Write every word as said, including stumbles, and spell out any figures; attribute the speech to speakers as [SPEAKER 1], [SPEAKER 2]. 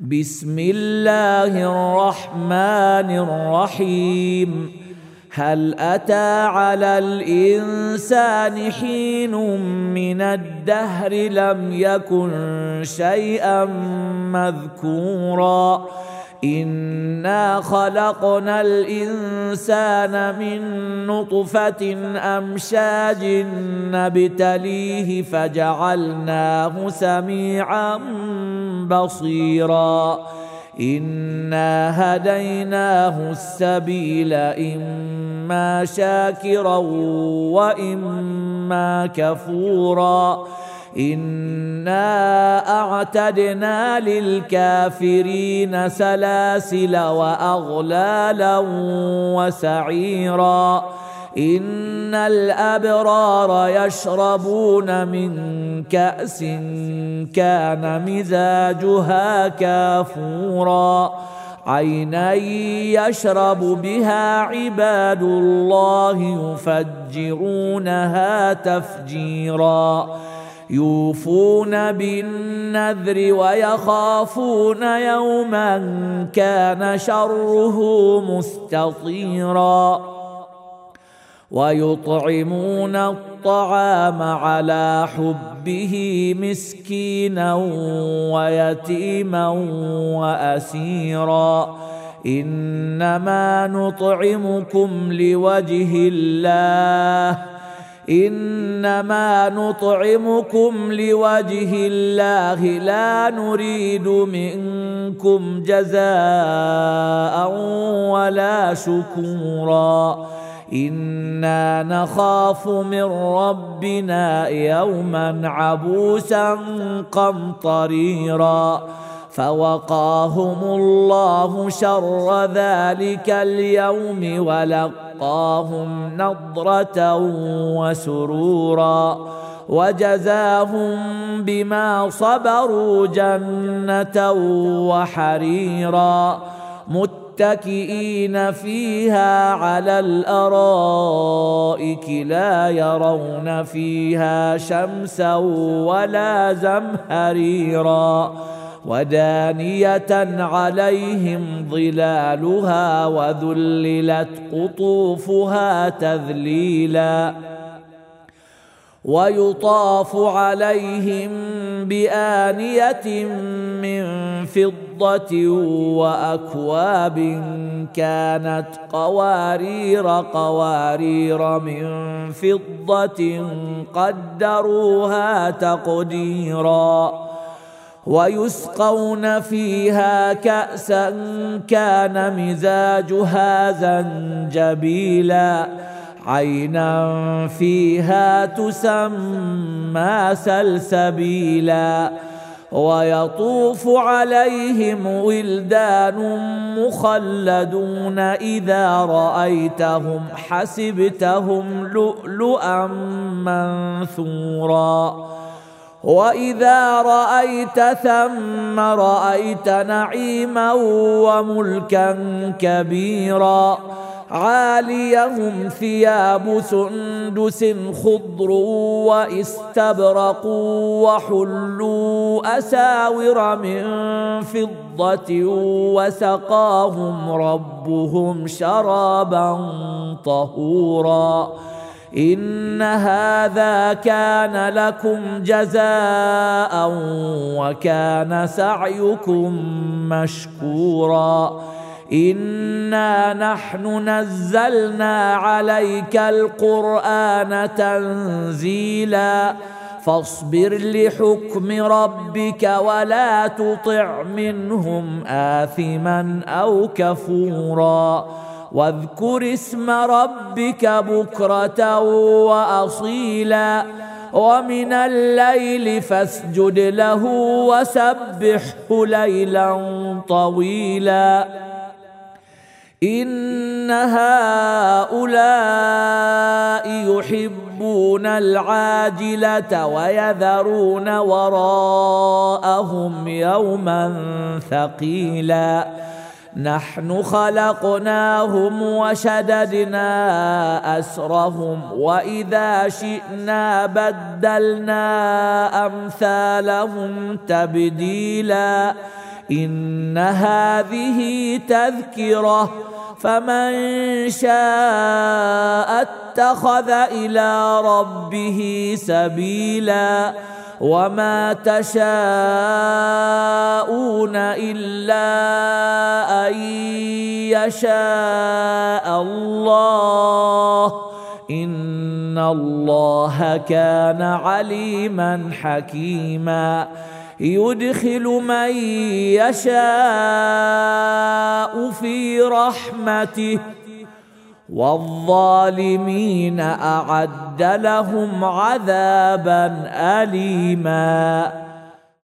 [SPEAKER 1] بسم الله الرحمن الرحيم. هل أتى على الإنسان حين من الدهر لم يكن شيئا مذكورا إنا خلقنا الإنسان من نطفة أمشاج نبتليه فجعلناه سميعا بصيرا إنا هديناه السبيل إما شاكرا وإما كفورا إنا أعتدنا للكافرين سلاسل وأغلالا وسعيرا إن الأبرار يشربون من كأس كان مزاجها كافورا عينا يشرب بها عباد الله يفجرونها تفجيرا يوفون بالنذر ويخافون يوما كان شره مستطيرا ويطعمون الطعام على حبه مسكينا ويتيما وأسيرا إنما نطعمكم لوجه الله إنما نطعمكم لوجه الله لا نريد منكم جزاء ولا شكورا إنا نخاف من ربنا يوما عبوسا قمطريرا فوقاهم الله شر ذلك اليوم ولقاهم نضرة وسرورا وجزاهم بما صبروا جنة وحريرا متكئين فيها على الأرائك لا يرون فيها شمسا ولا زمهريرا ودانية عليهم ظلالها وذللت قطوفها تذليلا ويطاف عليهم بآنية من فضة وأكواب كانت قوارير قوارير من فضة قدروها تقديرا ويسقون فيها كأسا كان مزاجها زنجبيلا عينا فيها تسمى سلسبيلا ويطوف عليهم ولدان مخلدون إذا رأيتهم حسبتهم لؤلؤا منثورا وإذا رأيت ثم رأيت نعيما وملكا كبيرا عاليهم ثياب سندس خضر واستبرق وحلوا أساور من فضة وسقاهم ربهم شرابا طهورا إن هذا كان لكم جزاء وكان سعيكم مشكورا إنا نحن نزلنا عليك القرآن تنزيلا فاصبر لحكم ربك ولا تطع منهم آثما أو كفورا واذكر اسم ربك بكرة وأصيلا ومن الليل فاسجد له وسبحه ليلا طويلا إن هؤلاء يحبون العاجلة ويذرون وراءهم يوما ثقيلا نحن خلقناهم وشددنا أسرهم وإذا شئنا بدلنا أمثالهم تبديلا إن هذه تذكرة فمن شاء اتخذ إلى ربه سبيلا وما تشاءون إلا أن يشاء الله إن الله كان عليما حكيما يدخل من يشاء في رحمته والظالمين أعد لهم عذابا أليما.